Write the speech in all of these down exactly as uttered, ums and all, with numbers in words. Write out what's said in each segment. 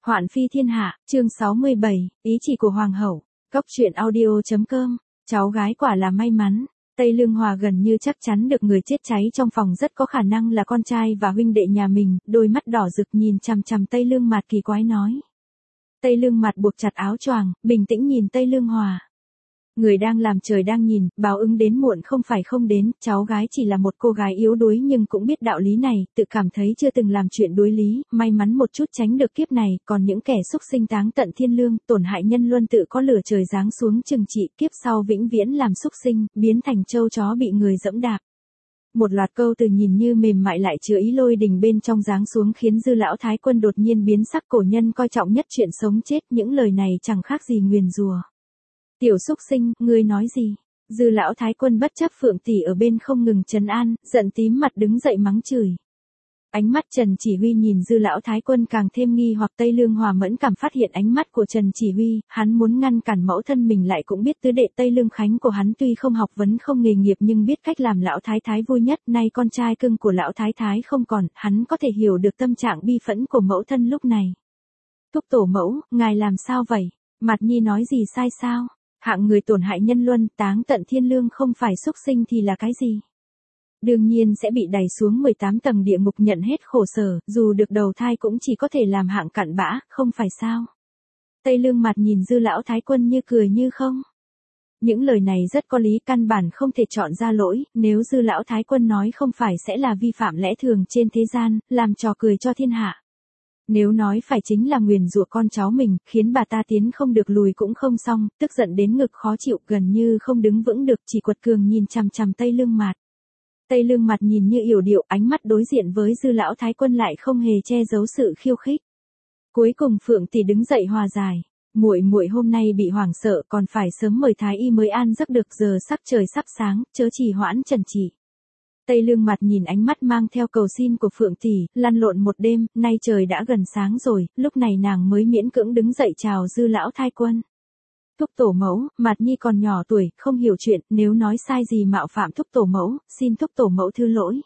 Hoạn phi thiên hạ, chương sáu mươi bảy, ý chỉ của hoàng hậu. Cốc truyện audio.com. Cháu gái quả là may mắn. Tây Lương Hòa gần như chắc chắn được người chết cháy trong phòng rất có khả năng là con trai và huynh đệ nhà mình, đôi mắt đỏ rực nhìn chằm chằm Tây Lương Mạt kỳ quái nói. Tây Lương Mạt buộc chặt áo choàng, bình tĩnh nhìn Tây Lương Hòa. Người đang làm trời đang nhìn, báo ứng đến muộn không phải không đến, cháu gái chỉ là một cô gái yếu đuối nhưng cũng biết đạo lý này, tự cảm thấy chưa từng làm chuyện đuối lý, may mắn một chút tránh được kiếp này, còn những kẻ xúc sinh táng tận thiên lương, tổn hại nhân luân tự có lửa trời giáng xuống trừng trị, kiếp sau vĩnh viễn làm xúc sinh, biến thành trâu chó bị người dẫm đạp. Một loạt câu từ nhìn như mềm mại lại chứa ý lôi đình bên trong giáng xuống khiến Dư lão thái quân đột nhiên biến sắc, cổ nhân coi trọng nhất chuyện sống chết, những lời này chẳng khác gì nguyền rủa. Tiểu xúc sinh, ngươi nói gì? Dư lão thái quân bất chấp Phượng tỷ ở bên không ngừng trấn an, giận tím mặt đứng dậy mắng chửi. Ánh mắt Trần Chỉ Huy nhìn Dư lão thái quân càng thêm nghi hoặc. Tây Lương Hòa mẫn cảm phát hiện ánh mắt của Trần Chỉ Huy, hắn muốn ngăn cản mẫu thân mình lại cũng biết tứ đệ Tây Lương Khánh của hắn tuy không học vấn không nghề nghiệp nhưng biết cách làm lão thái thái vui nhất, nay con trai cưng của lão thái thái không còn, hắn có thể hiểu được tâm trạng bi phẫn của mẫu thân lúc này. Thúc tổ mẫu, ngài làm sao vậy? Mạt Nhi nói gì sai sao? Hạng người tổn hại nhân luân, táng tận thiên lương không phải xúc sinh thì là cái gì? Đương nhiên sẽ bị đày xuống mười tám tầng địa ngục nhận hết khổ sở, dù được đầu thai cũng chỉ có thể làm hạng cặn bã, không phải sao? Tây Lương Mạt nhìn Dư lão thái quân như cười như không. Những lời này rất có lý, căn bản không thể chọn ra lỗi, nếu Dư lão thái quân nói không phải sẽ là vi phạm lẽ thường trên thế gian, làm trò cười cho thiên hạ. Nếu nói phải chính là nguyền rủa con cháu mình, khiến bà ta tiến không được lùi cũng không xong, tức giận đến ngực khó chịu, gần như không đứng vững được, chỉ quật cường nhìn chằm chằm Tây Lương Mạt. Tây Lương Mạt nhìn như yểu điệu, ánh mắt đối diện với Dư lão thái quân lại không hề che giấu sự khiêu khích. Cuối cùng Phượng tỷ đứng dậy hòa giải, muội muội hôm nay bị hoảng sợ, còn phải sớm mời thái y mới an giấc được, giờ sắc trời sắp sáng, chớ trì hoãn trần trị. Tây Lương Mạt nhìn ánh mắt mang theo cầu xin của Phượng tỷ, lăn lộn một đêm, nay trời đã gần sáng rồi, lúc này nàng mới miễn cưỡng đứng dậy chào Dư lão thái quân. Thúc tổ mẫu, Mạt Nhi còn nhỏ tuổi, không hiểu chuyện, nếu nói sai gì mạo phạm thúc tổ mẫu, xin thúc tổ mẫu thứ lỗi.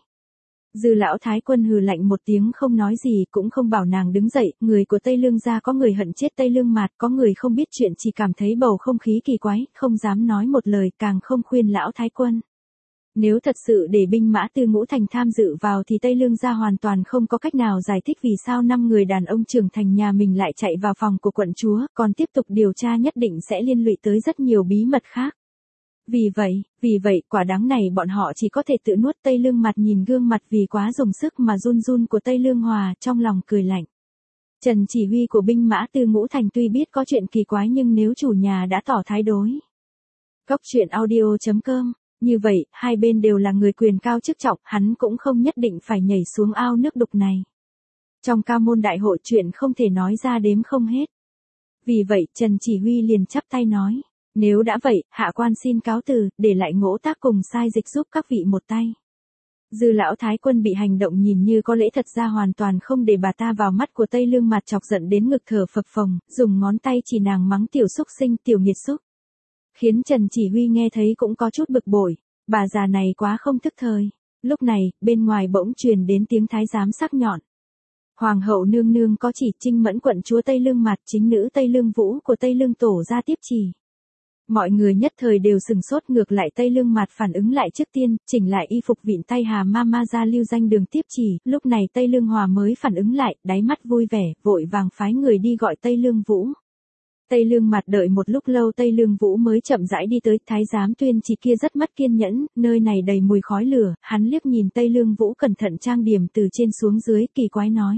Dư lão thái quân hừ lạnh một tiếng không nói gì, cũng không bảo nàng đứng dậy, người của Tây Lương gia có người hận chết Tây Lương Mạt, có người không biết chuyện chỉ cảm thấy bầu không khí kỳ quái, không dám nói một lời, càng không khuyên lão thái quân. Nếu thật sự để binh mã từ Ngũ Thành tham dự vào thì Tây Lương gia hoàn toàn không có cách nào giải thích vì sao năm người đàn ông trưởng thành nhà mình lại chạy vào phòng của quận chúa, còn tiếp tục điều tra nhất định sẽ liên lụy tới rất nhiều bí mật khác. Vì vậy, vì vậy quả đáng này bọn họ chỉ có thể tự nuốt. Tây Lương Mạt nhìn gương mặt vì quá dùng sức mà run run của Tây Lương Hòa, trong lòng cười lạnh. Trần Chỉ Huy của binh mã từ Ngũ Thành tuy biết có chuyện kỳ quái nhưng nếu chủ nhà đã tỏ thái đối. Cốc truyện audio.com. Như vậy, hai bên đều là người quyền cao chức trọng, hắn cũng không nhất định phải nhảy xuống ao nước đục này. Trong cao môn đại hội chuyện không thể nói ra đếm không hết. Vì vậy, Trần Chỉ Huy liền chắp tay nói, nếu đã vậy, hạ quan xin cáo từ, để lại Ngỗ Tác cùng sai dịch giúp các vị một tay. Dư lão thái quân bị hành động nhìn như có lễ thật ra hoàn toàn không để bà ta vào mắt của Tây Lương Mạt chọc giận đến ngực thở phập phồng, dùng ngón tay chỉ nàng mắng tiểu xúc sinh, tiểu nghiệt xúc. Khiến Trần Chỉ Huy nghe thấy cũng có chút bực bội, bà già này quá không thức thời. Lúc này, bên ngoài bỗng truyền đến tiếng thái giám sắc nhọn. Hoàng hậu nương nương có chỉ, Trinh Mẫn quận chúa Tây Lương Mạt, chính nữ Tây Lương Vũ của Tây Lương tổ ra tiếp chỉ. Mọi người nhất thời đều sừng sốt, ngược lại Tây Lương Mạt phản ứng lại trước tiên, chỉnh lại y phục vịn tay Hà ma ma ra lưu danh đường tiếp chỉ, lúc này Tây Lương Hòa mới phản ứng lại, đáy mắt vui vẻ, vội vàng phái người đi gọi Tây Lương Vũ. Tây Lương Mạt đợi một lúc lâu Tây Lương Vũ mới chậm rãi đi tới, thái giám Tuyên Chỉ kia rất mất kiên nhẫn, nơi này đầy mùi khói lửa, hắn liếc nhìn Tây Lương Vũ cẩn thận trang điểm từ trên xuống dưới, kỳ quái nói.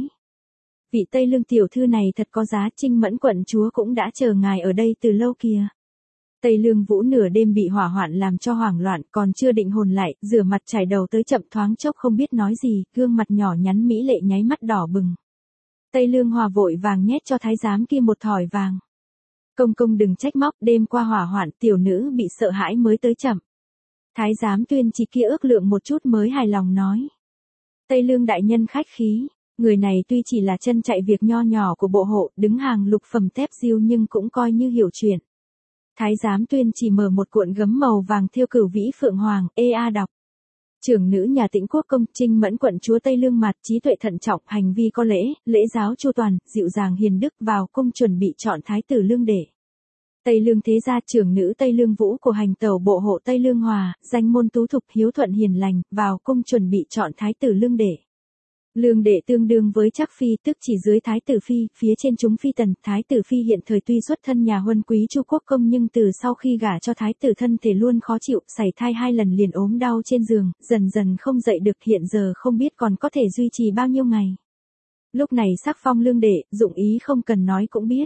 Vị Tây Lương tiểu thư này thật có giá, Trinh Mẫn quận chúa cũng đã chờ ngài ở đây từ lâu kìa. Tây Lương Vũ nửa đêm bị hỏa hoạn làm cho hoảng loạn, còn chưa định hồn lại, rửa mặt chải đầu tới chậm thoáng chốc không biết nói gì, gương mặt nhỏ nhắn mỹ lệ nháy mắt đỏ bừng. Tây Lương Hòa vội vàng nhét cho thái giám kia một thỏi vàng. Công công đừng trách móc, đêm qua hỏa hoạn, tiểu nữ bị sợ hãi mới tới chậm. Thái giám Tuyên Chỉ kia ước lượng một chút mới hài lòng nói. Tây Lương đại nhân khách khí, người này tuy chỉ là chân chạy việc nho nhỏ của bộ hộ, đứng hàng lục phẩm tép diêu nhưng cũng coi như hiểu chuyện. Thái giám Tuyên Chỉ mở một cuộn gấm màu vàng thêu cửu vĩ phượng hoàng, ê a đọc. Trưởng nữ nhà Tĩnh Quốc công, Trinh Mẫn quận chúa Tây Lương Mạt, trí tuệ thận trọng, hành vi có lễ, lễ giáo chu toàn, dịu dàng hiền đức, vào cung chuẩn bị chọn thái tử Lương Đệ. Tây Lương thế gia, trưởng nữ Tây Lương Vũ của hành tẩu bộ hộ Tây Lương Hòa, danh môn tú thục, hiếu thuận hiền lành, vào cung chuẩn bị chọn thái tử Lương Đệ. Lương Đệ tương đương với Trác phi, tức chỉ dưới thái tử phi, phía trên chúng phi tần. Thái tử phi hiện thời tuy xuất thân nhà huân quý Chu Quốc công, nhưng từ sau khi gả cho thái tử thân thể luôn khó chịu, sảy thai hai lần liền ốm đau trên giường, dần dần không dậy được, hiện giờ không biết còn có thể duy trì bao nhiêu ngày. Lúc này sắc phong Lương Đệ, dụng ý không cần nói cũng biết.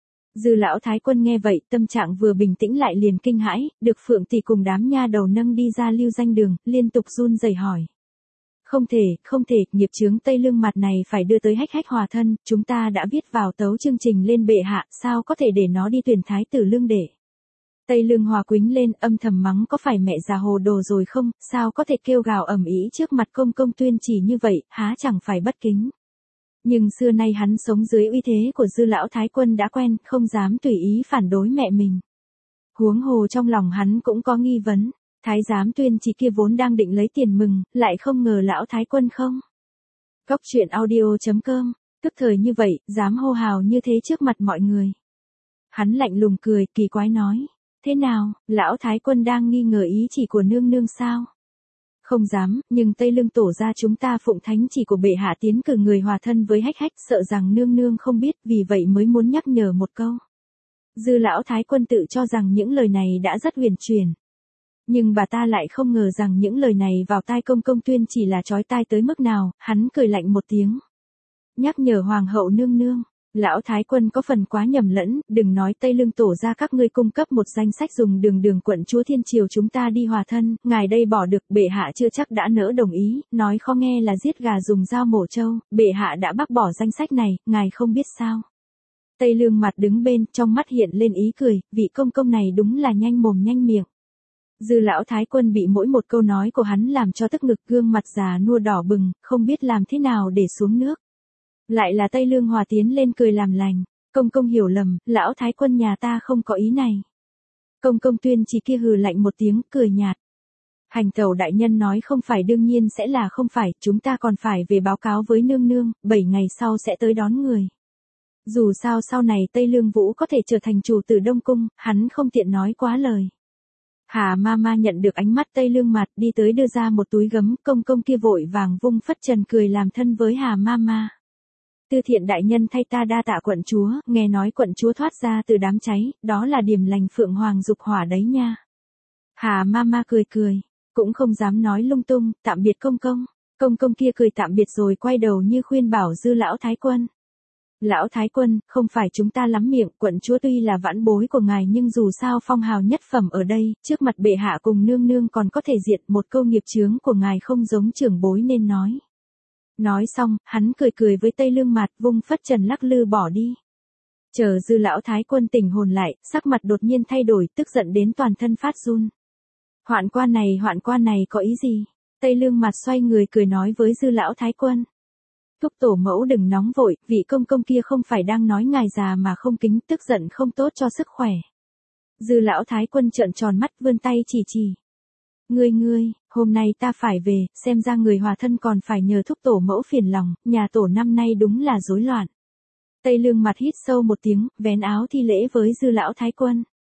Dư lão thái quân nghe vậy, tâm trạng vừa bình tĩnh lại liền kinh hãi, được Phượng tỷ cùng đám nha đầu nâng đi ra lưu danh đường, liên tục run rẩy hỏi. Không thể, không thể, nghiệp chướng Tây Lương Mạt này phải đưa tới hách hách hòa thân, chúng ta đã viết vào tấu chương trình lên bệ hạ, sao có thể để nó đi tuyển thái tử Lương Đệ. Tây Lương Hòa quýnh lên, âm thầm mắng có phải mẹ già hồ đồ rồi không, sao có thể kêu gào ầm ĩ trước mặt công công tuyên chỉ như vậy, há chẳng phải bất kính. Nhưng xưa nay hắn sống dưới uy thế của Dư lão thái quân đã quen, không dám tùy ý phản đối mẹ mình. Huống hồ trong lòng hắn cũng có nghi vấn. Thái giám tuyên chỉ kia vốn đang định lấy tiền mừng, lại không ngờ lão thái quân không. Cóc truyện audio chấm com, tức thời như vậy, dám hô hào như thế trước mặt mọi người. Hắn lạnh lùng cười, kỳ quái nói. Thế nào, lão thái quân đang nghi ngờ ý chỉ của nương nương sao? Không dám, nhưng Tây Lương tổ ra chúng ta phụng thánh chỉ của bệ hạ tiến cử người hòa thân với hách hách, sợ rằng nương nương không biết, vì vậy mới muốn nhắc nhở một câu. Dư lão thái quân tự cho rằng những lời này đã rất huyền truyền. Nhưng bà ta lại không ngờ rằng những lời này vào tai công công tuyên chỉ là chói tai tới mức nào, hắn cười lạnh một tiếng. Nhắc nhở hoàng hậu nương nương, lão thái quân có phần quá nhầm lẫn, đừng nói Tây Lương tổ ra các ngươi cung cấp một danh sách dùng đường đường quận chúa thiên triều chúng ta đi hòa thân, ngài đây bỏ được, bệ hạ chưa chắc đã nỡ đồng ý, nói khó nghe là giết gà dùng dao mổ trâu, bệ hạ đã bác bỏ danh sách này, ngài không biết sao. Tây Lương Mặt đứng bên, trong mắt hiện lên ý cười, vị công công này đúng là nhanh mồm nhanh miệng. Dư lão thái quân bị mỗi một câu nói của hắn làm cho tức ngực, gương mặt già nua đỏ bừng, không biết làm thế nào để xuống nước. Lại là Tây Lương Hòa tiến lên cười làm lành, công công hiểu lầm, lão thái quân nhà ta không có ý này. Công công tuyên chỉ kia hừ lạnh một tiếng, cười nhạt. Hành tẩu đại nhân nói không phải đương nhiên sẽ là không phải, chúng ta còn phải về báo cáo với nương nương, bảy ngày sau sẽ tới đón người. Dù sao sau này Tây Lương Vũ có thể trở thành chủ tử Đông Cung, hắn không tiện nói quá lời. Hà Mama nhận được ánh mắt Tây Lương Mạt, đi tới đưa ra một túi gấm, công công kia vội vàng vung phất trần cười làm thân với Hà Mama. Tư thiện đại nhân thay ta đa tạ quận chúa, nghe nói quận chúa thoát ra từ đám cháy, đó là điểm lành phượng hoàng dục hỏa đấy nha. Hà Mama cười cười, cũng không dám nói lung tung, tạm biệt công công. Công công kia cười tạm biệt rồi quay đầu như khuyên bảo Dư lão thái quân. Lão thái quân, không phải chúng ta lắm miệng, quận chúa tuy là vãn bối của ngài nhưng dù sao phong hào nhất phẩm ở đây, trước mặt bệ hạ cùng nương nương còn có thể diện, một câu nghiệp chướng của ngài không giống trưởng bối nên nói. Nói xong, hắn cười cười với Tây Lương Mạt, vung phất trần lắc lư bỏ đi. Chờ Dư lão thái quân tỉnh hồn lại, sắc mặt đột nhiên thay đổi, tức giận đến toàn thân phát run. Hoạn quan này, hoạn quan này có ý gì? Tây Lương Mạt xoay người cười nói với Dư lão thái quân. Thúc tổ mẫu đừng nóng vội, vị công công kia không phải đang nói ngài già mà không kính, tức giận không tốt cho sức khỏe. Dư lão thái quân trợn tròn mắt, vươn tay chỉ chỉ. Ngươi ngươi, hôm nay ta phải về, xem ra người hòa thân còn phải nhờ thúc tổ mẫu phiền lòng, nhà tổ năm nay đúng là rối loạn. Tây Lương Mặt hít sâu một tiếng, vén áo thi lễ với Dư lão thái quân.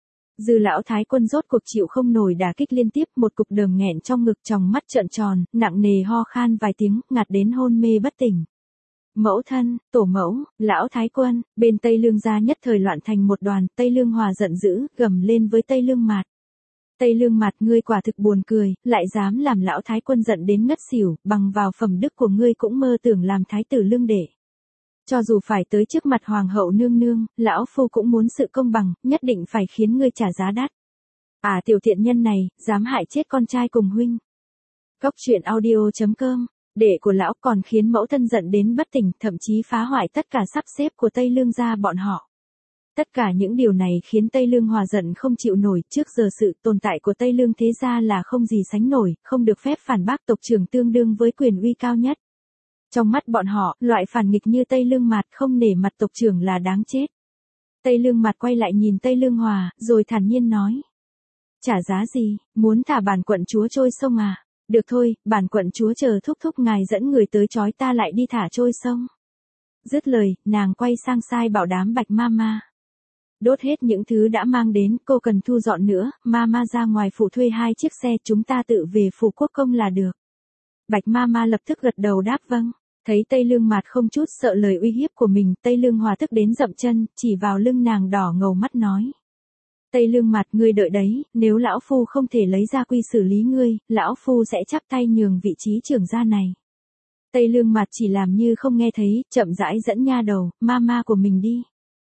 Dư lão thái quân rốt cuộc chịu không nổi đả kích liên tiếp, một cục đờm nghẹn trong ngực, tròng mắt trợn tròn, nặng nề ho khan vài tiếng, ngạt đến hôn mê bất tỉnh. Mẫu thân, tổ mẫu, lão thái quân, bên Tây Lương gia nhất thời loạn thành một đoàn, Tây Lương Hòa giận dữ, gầm lên với Tây Lương Mạt. Tây Lương Mạt, ngươi quả thực buồn cười, lại dám làm lão thái quân giận đến ngất xỉu, bằng vào phẩm đức của ngươi cũng mơ tưởng làm thái tử Lương Đệ. Cho dù phải tới trước mặt hoàng hậu nương nương, lão phu cũng muốn sự công bằng, nhất định phải khiến ngươi trả giá đắt. À tiểu thiện nhân này, dám hại chết con trai cùng huynh. Cóc truyện audio chấm com, đệ của lão còn khiến mẫu thân giận đến bất tỉnh, thậm chí phá hoại tất cả sắp xếp của Tây Lương gia bọn họ. Tất cả những điều này khiến Tây Lương Hòa giận không chịu nổi, trước giờ sự tồn tại của Tây Lương thế gia là không gì sánh nổi, không được phép phản bác, tộc trưởng tương đương với quyền uy cao nhất. Trong mắt bọn họ, loại phản nghịch như Tây Lương Mạt không nể mặt tộc trưởng là đáng chết. Tây Lương Mạt quay lại nhìn Tây Lương Hòa, rồi thản nhiên nói. Trả giá gì, muốn thả bản quận chúa trôi sông à? Được thôi, bản quận chúa chờ thúc thúc ngài dẫn người tới trói ta lại đi thả trôi sông. Dứt lời, nàng quay sang sai bảo đám Bạch Mama. Đốt hết những thứ đã mang đến, cô cần thu dọn nữa, Mama ra ngoài phủ thuê hai chiếc xe, chúng ta tự về phủ quốc công là được. Bạch Mama lập tức gật đầu đáp vâng. Thấy Tây Lương Mạt không chút sợ lời uy hiếp của mình, Tây Lương Hòa tức đến dậm chân, chỉ vào lưng nàng đỏ ngầu mắt nói. Tây Lương Mạt, ngươi đợi đấy, nếu lão phu không thể lấy ra quy xử lý ngươi, lão phu sẽ chắp tay nhường vị trí trưởng gia này. Tây Lương Mạt chỉ làm như không nghe thấy, chậm rãi dẫn nha đầu, Mama của mình đi.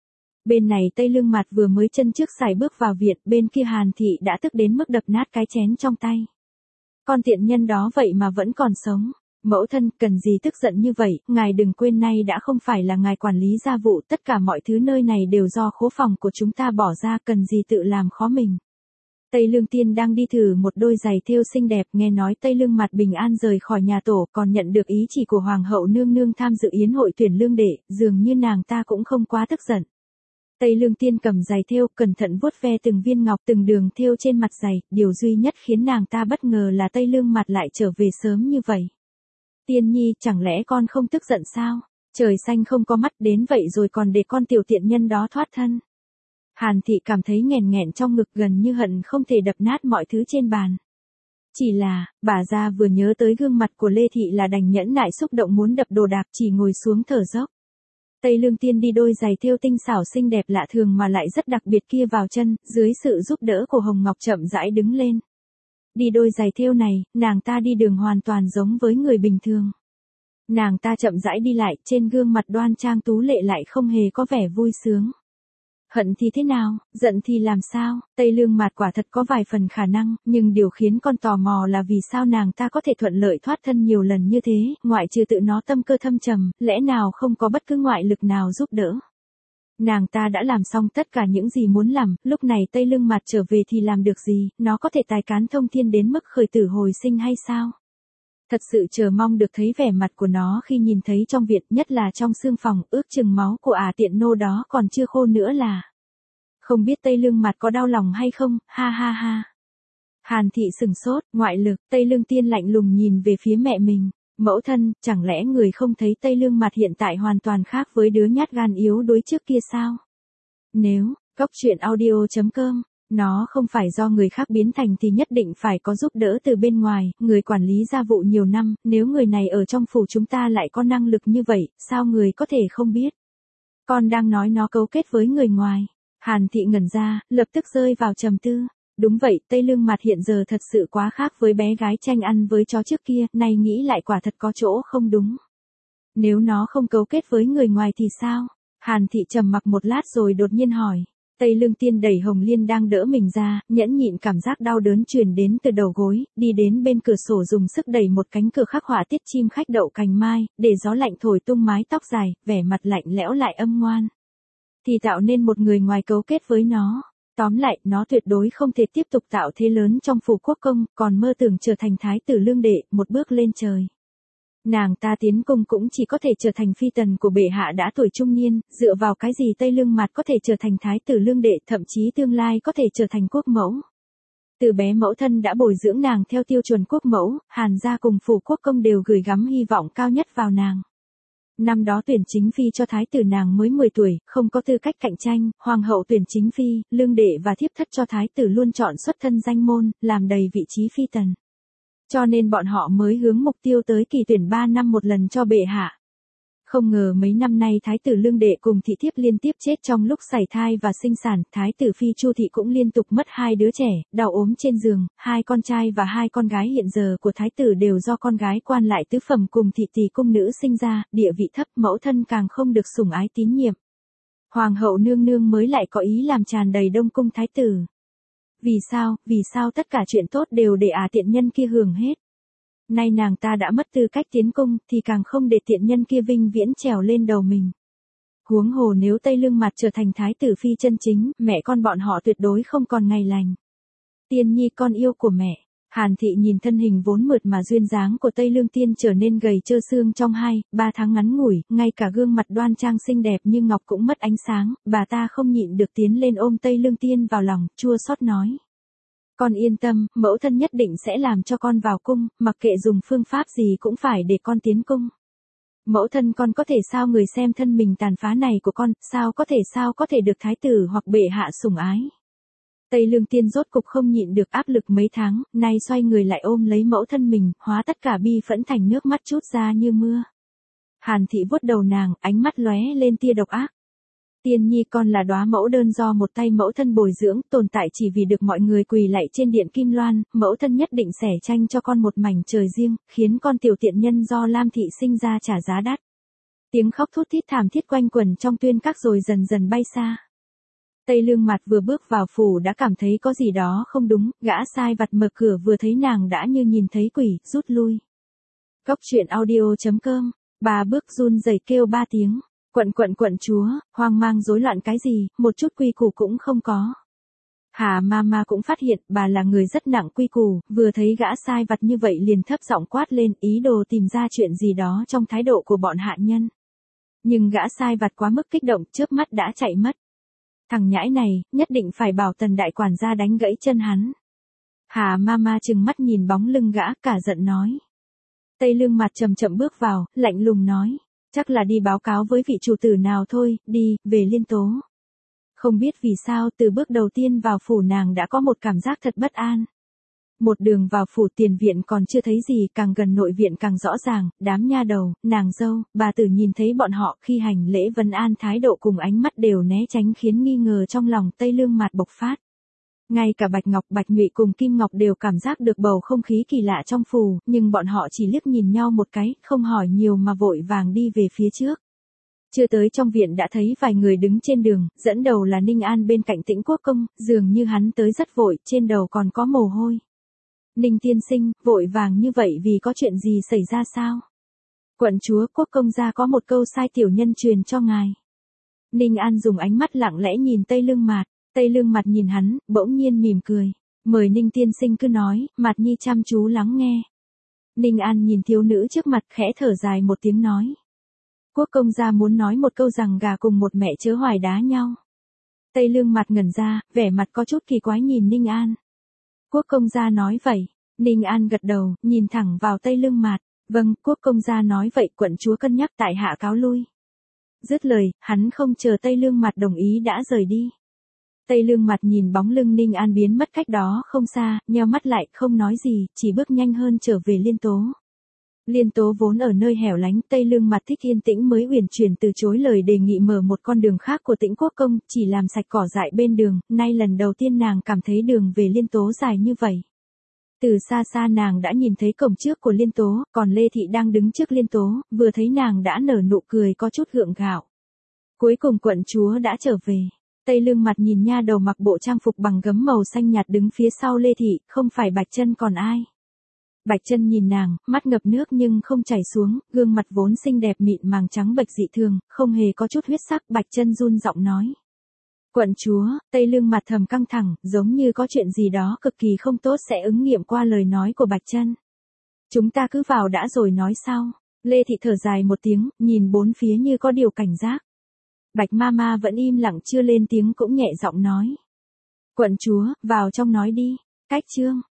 Bên này Tây Lương Mạt vừa mới chân trước sải bước vào viện, bên kia Hàn Thị đã tức đến mức đập nát cái chén trong tay. Con tiện nhân đó vậy mà vẫn còn sống. Mẫu thân, cần gì tức giận như vậy, ngài đừng quên nay đã không phải là ngài quản lý gia vụ, tất cả mọi thứ nơi này đều do khố phòng của chúng ta bỏ ra, cần gì tự làm khó mình. Tây Lương Tiên đang đi thử một đôi giày thêu xinh đẹp, nghe nói Tây Lương Mạt bình an rời khỏi nhà tổ, còn nhận được ý chỉ của Hoàng hậu nương nương tham dự yến hội tuyển lương đệ, dường như nàng ta cũng không quá tức giận. Tây Lương Tiên cầm giày thêu, cẩn thận vuốt ve từng viên ngọc từng đường thêu trên mặt giày, điều duy nhất khiến nàng ta bất ngờ là Tây Lương Mạt lại trở về sớm như vậy. Tiên nhi, chẳng lẽ con không tức giận sao? Trời xanh không có mắt đến vậy rồi còn để con tiểu tiện nhân đó thoát thân. Hàn Thị cảm thấy nghẹn nghẹn trong ngực, gần như hận không thể đập nát mọi thứ trên bàn. Chỉ là, bà già vừa nhớ tới gương mặt của Lê Thị là đành nhẫn nại, xúc động muốn đập đồ đạc, chỉ ngồi xuống thở dốc. Tây Lương Tiên đi đôi giày thêu tinh xảo xinh đẹp lạ thường mà lại rất đặc biệt kia vào chân, dưới sự giúp đỡ của Hồng Ngọc chậm rãi đứng lên. Đi đôi giày thêu này, nàng ta đi đường hoàn toàn giống với người bình thường. Nàng ta chậm rãi đi lại, trên gương mặt đoan trang tú lệ lại không hề có vẻ vui sướng. Hận thì thế nào, giận thì làm sao, Tây Lương Mạt quả thật có vài phần khả năng, nhưng điều khiến con tò mò là vì sao nàng ta có thể thuận lợi thoát thân nhiều lần như thế, ngoại trừ tự nó tâm cơ thâm trầm, lẽ nào không có bất cứ ngoại lực nào giúp đỡ. Nàng ta đã làm xong tất cả những gì muốn làm, lúc này Tây Lương Mạt trở về thì làm được gì, nó có thể tài cán thông thiên đến mức khởi tử hồi sinh hay sao? Thật sự chờ mong được thấy vẻ mặt của nó khi nhìn thấy trong viện, nhất là trong xương phòng, ước chừng máu của ả tiện nô đó còn chưa khô nữa là. Không biết Tây Lương Mạt có đau lòng hay không, ha ha ha. Hàn Thị sừng sốt, ngoại lực, Tây Lương Tiên lạnh lùng nhìn về phía mẹ mình. Mẫu thân, chẳng lẽ người không thấy Tây Lương Mạt hiện tại hoàn toàn khác với đứa nhát gan yếu đuối trước kia sao? Nếu, cốc truyện audio chấm com, nó không phải do người khác biến thành thì nhất định phải có giúp đỡ từ bên ngoài, người quản lý gia vụ nhiều năm, nếu người này ở trong phủ chúng ta lại có năng lực như vậy, sao người có thể không biết? Con đang nói nó cấu kết với người ngoài. Hàn Thị ngẩn ra, lập tức rơi vào trầm tư. Đúng vậy, Tây Lương Mạt hiện giờ thật sự quá khác với bé gái tranh ăn với chó trước kia, nay nghĩ lại quả thật có chỗ không đúng. Nếu nó không cấu kết với người ngoài thì sao? Hàn Thị trầm mặc một lát rồi đột nhiên hỏi. Tây Lương Tiên đẩy Hồng Liên đang đỡ mình ra, nhẫn nhịn cảm giác đau đớn truyền đến từ đầu gối, đi đến bên cửa sổ dùng sức đẩy một cánh cửa khắc họa tiết chim khách đậu cành mai, để gió lạnh thổi tung mái tóc dài, vẻ mặt lạnh lẽo lại âm ngoan. Thì tạo nên một người ngoài cấu kết với nó. Tóm lại, nó tuyệt đối không thể tiếp tục tạo thế lớn trong phủ quốc công, còn mơ tưởng trở thành thái tử lương đệ, một bước lên trời. Nàng ta tiến cung cũng chỉ có thể trở thành phi tần của bệ hạ đã tuổi trung niên, dựa vào cái gì Tây Lương Mạt có thể trở thành thái tử lương đệ, thậm chí tương lai có thể trở thành quốc mẫu. Từ bé mẫu thân đã bồi dưỡng nàng theo tiêu chuẩn quốc mẫu, Hàn gia cùng phủ quốc công đều gửi gắm hy vọng cao nhất vào nàng. Năm đó tuyển chính phi cho thái tử nàng mới mười tuổi, không có tư cách cạnh tranh, hoàng hậu tuyển chính phi, lương đệ và thiếp thất cho thái tử luôn chọn xuất thân danh môn, làm đầy vị trí phi tần. Cho nên bọn họ mới hướng mục tiêu tới kỳ tuyển ba năm một lần cho bệ hạ. Không ngờ mấy năm nay thái tử lương đệ cùng thị thiếp liên tiếp chết trong lúc sảy thai và sinh sản, thái tử phi Chu thị cũng liên tục mất hai đứa trẻ, đau ốm trên giường, hai con trai và hai con gái hiện giờ của thái tử đều do con gái quan lại tứ phẩm cùng thị tỷ cung nữ sinh ra, địa vị thấp, mẫu thân càng không được sủng ái tín nhiệm. Hoàng hậu nương nương mới lại có ý làm tràn đầy đông cung thái tử. Vì sao, vì sao tất cả chuyện tốt đều để ả tiện nhân kia hưởng hết? Nay nàng ta đã mất tư cách tiến cung, thì càng không để tiện nhân kia vinh viễn trèo lên đầu mình. Huống hồ nếu Tây Lương Mạt trở thành thái tử phi chân chính, mẹ con bọn họ tuyệt đối không còn ngày lành. Tiên nhi con yêu của mẹ. Hàn Thị nhìn thân hình vốn mượt mà duyên dáng của Tây Lương Tiên trở nên gầy trơ xương trong hai, ba tháng ngắn ngủi, ngay cả gương mặt đoan trang xinh đẹp như ngọc cũng mất ánh sáng, bà ta không nhịn được tiến lên ôm Tây Lương Tiên vào lòng, chua xót nói. Con yên tâm, mẫu thân nhất định sẽ làm cho con vào cung, mặc kệ dùng phương pháp gì cũng phải để con tiến cung. Mẫu thân con có thể sao người xem thân mình tàn phá này của con, sao có thể sao có thể được thái tử hoặc bệ hạ sủng ái. Tây Lương Tiên rốt cục không nhịn được áp lực mấy tháng, nay xoay người lại ôm lấy mẫu thân mình, hóa tất cả bi phẫn thành nước mắt trút ra như mưa. Hàn Thị vuốt đầu nàng, ánh mắt lóe lên tia độc ác. Tiên nhi con là đóa mẫu đơn do một tay mẫu thân bồi dưỡng, tồn tại chỉ vì được mọi người quỳ lạy trên điện Kim Loan, mẫu thân nhất định xẻ tranh cho con một mảnh trời riêng, khiến con tiểu tiện nhân do Lam Thị sinh ra trả giá đắt. Tiếng khóc thút thít thảm thiết quanh quẩn trong tuyên các rồi dần dần bay xa. Tây Lương Mặt vừa bước vào phủ đã cảm thấy có gì đó không đúng, gã sai vặt mở cửa vừa thấy nàng đã như nhìn thấy quỷ, rút lui. Cốc truyện audio chấm com, bà bước run rẩy kêu ba tiếng. Quận quận quận chúa, hoang mang rối loạn cái gì, một chút quy củ cũng không có. Hà Mama cũng phát hiện bà là người rất nặng quy củ, vừa thấy gã sai vặt như vậy liền thấp giọng quát lên ý đồ tìm ra chuyện gì đó trong thái độ của bọn hạ nhân. Nhưng gã sai vặt quá mức kích động, chớp mắt đã chạy mất. Thằng nhãi này, nhất định phải bảo Tần đại quản gia đánh gãy chân hắn. Hà Mama trừng mắt nhìn bóng lưng gã, cả giận nói. Tây Lương Mặt chậm chậm bước vào, lạnh lùng nói. Chắc là đi báo cáo với vị chủ tử nào thôi, đi, về Liên Tố. Không biết vì sao từ bước đầu tiên vào phủ nàng đã có một cảm giác thật bất an. Một đường vào phủ tiền viện còn chưa thấy gì, càng gần nội viện càng rõ ràng, đám nha đầu, nàng dâu, bà tử nhìn thấy bọn họ khi hành lễ vân an thái độ cùng ánh mắt đều né tránh khiến nghi ngờ trong lòng Tây Lương Mặt bộc phát. Ngay cả Bạch Ngọc Bạch Nhụy cùng Kim Ngọc đều cảm giác được bầu không khí kỳ lạ trong phủ, nhưng bọn họ chỉ liếc nhìn nhau một cái, không hỏi nhiều mà vội vàng đi về phía trước. Chưa tới trong viện đã thấy vài người đứng trên đường, dẫn đầu là Ninh An bên cạnh Tĩnh Quốc Công, dường như hắn tới rất vội, trên đầu còn có mồ hôi. Ninh tiên sinh, vội vàng như vậy vì có chuyện gì xảy ra sao? Quận chúa Quốc Công gia có một câu sai tiểu nhân truyền cho ngài. Ninh An dùng ánh mắt lặng lẽ nhìn Tây Lương Mạt. Tây Lương Mặt nhìn hắn, bỗng nhiên mỉm cười. Mời Ninh tiên sinh cứ nói, Mặt Nhi chăm chú lắng nghe. Ninh An nhìn thiếu nữ trước mặt khẽ thở dài một tiếng nói. Quốc công gia muốn nói một câu rằng gà cùng một mẹ chớ hoài đá nhau. Tây Lương Mặt ngẩn ra, vẻ mặt có chút kỳ quái nhìn Ninh An. Quốc công gia nói vậy. Ninh An gật đầu, nhìn thẳng vào Tây Lương Mặt. Vâng, quốc công gia nói vậy, quận chúa cân nhắc tại hạ cáo lui. Dứt lời, hắn không chờ Tây Lương Mặt đồng ý đã rời đi. Tây Lương Mặt nhìn bóng lưng Ninh An biến mất cách đó không xa, nheo mắt lại, không nói gì, chỉ bước nhanh hơn trở về Liên Tố. Liên Tố vốn ở nơi hẻo lánh, Tây Lương Mặt thích yên tĩnh mới uyển chuyển từ chối lời đề nghị mở một con đường khác của Tĩnh Quốc Công, chỉ làm sạch cỏ dại bên đường, nay lần đầu tiên nàng cảm thấy đường về Liên Tố dài như vậy. Từ xa xa nàng đã nhìn thấy cổng trước của Liên Tố, còn Lê Thị đang đứng trước Liên Tố, vừa thấy nàng đã nở nụ cười có chút gượng gạo. Cuối cùng quận chúa đã trở về. Tây Lương Mặt nhìn nha đầu mặc bộ trang phục bằng gấm màu xanh nhạt đứng phía sau Lê Thị, không phải Bạch Chân còn ai. Bạch Chân nhìn nàng, mắt ngập nước nhưng không chảy xuống, gương mặt vốn xinh đẹp mịn màng trắng bệch dị thường, không hề có chút huyết sắc. Bạch Chân run giọng nói. Quận chúa, Tây Lương Mặt thầm căng thẳng, giống như có chuyện gì đó cực kỳ không tốt sẽ ứng nghiệm qua lời nói của Bạch Chân. Chúng ta cứ vào đã rồi nói sau. Lê Thị thở dài một tiếng, nhìn bốn phía như có điều cảnh giác. Bạch Mama vẫn im lặng chưa lên tiếng cũng nhẹ giọng nói. Quận chúa, vào trong nói đi. Cách chương.